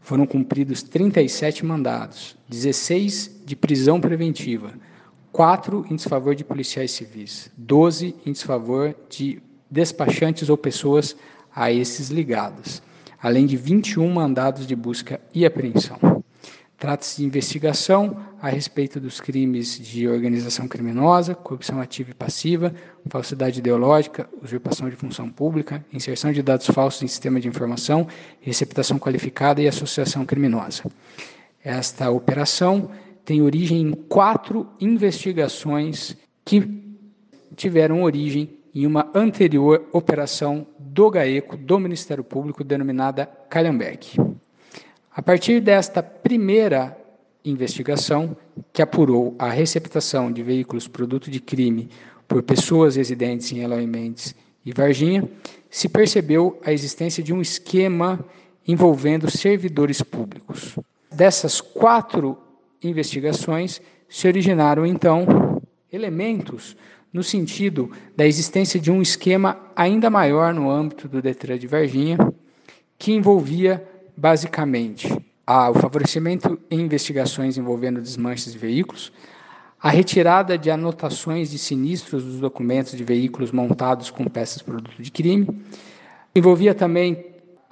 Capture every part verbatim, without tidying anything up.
foram cumpridos trinta e sete mandados, dezesseis de prisão preventiva, quatro em desfavor de policiais civis, doze em desfavor de despachantes ou pessoas a esses ligadas, além de vinte e um mandados de busca e apreensão. Trata-se de investigação a respeito dos crimes de organização criminosa, corrupção ativa e passiva, falsidade ideológica, usurpação de função pública, inserção de dados falsos em sistema de informação, receptação qualificada e associação criminosa. Esta operação tem origem em quatro investigações que tiveram origem em uma anterior operação do GAECO, do Ministério Público, denominada Calhambeque. A partir desta primeira investigação, que apurou a receptação de veículos produto de crime por pessoas residentes em Eloy Mendes e Varginha, se percebeu a existência de um esquema envolvendo servidores públicos. Dessas quatro investigações, se originaram, então, elementos no sentido da existência de um esquema ainda maior no âmbito do DETRAN de Varginha, que envolvia, basicamente, a, o favorecimento em investigações envolvendo desmanches de veículos, a retirada de anotações de sinistros dos documentos de veículos montados com peças produto de crime, envolvia também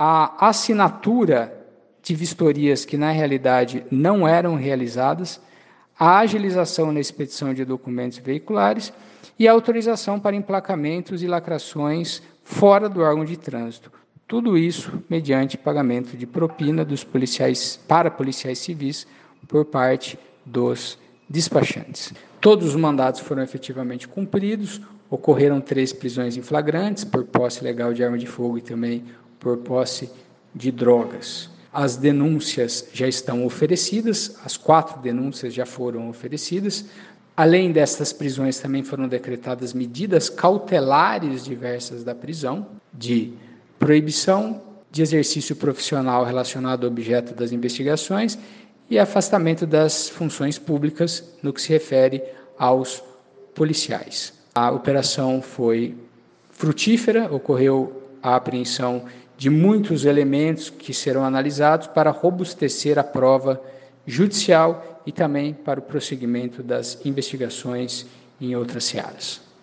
a assinatura de vistorias que, na realidade, não eram realizadas, a agilização na expedição de documentos veiculares e a autorização para emplacamentos e lacrações fora do órgão de trânsito. Tudo isso mediante pagamento de propina dos policiais para policiais civis por parte dos despachantes. Todos os mandados foram efetivamente cumpridos, ocorreram três prisões em flagrantes por posse ilegal de arma de fogo e também por posse de drogas. As denúncias já estão oferecidas, as quatro denúncias já foram oferecidas. Além destas prisões, também foram decretadas medidas cautelares diversas da prisão, de proibição de exercício profissional relacionado ao objeto das investigações e afastamento das funções públicas no que se refere aos policiais. A operação foi frutífera, ocorreu a apreensão de muitos elementos que serão analisados para robustecer a prova judicial e também para o prosseguimento das investigações em outras searas.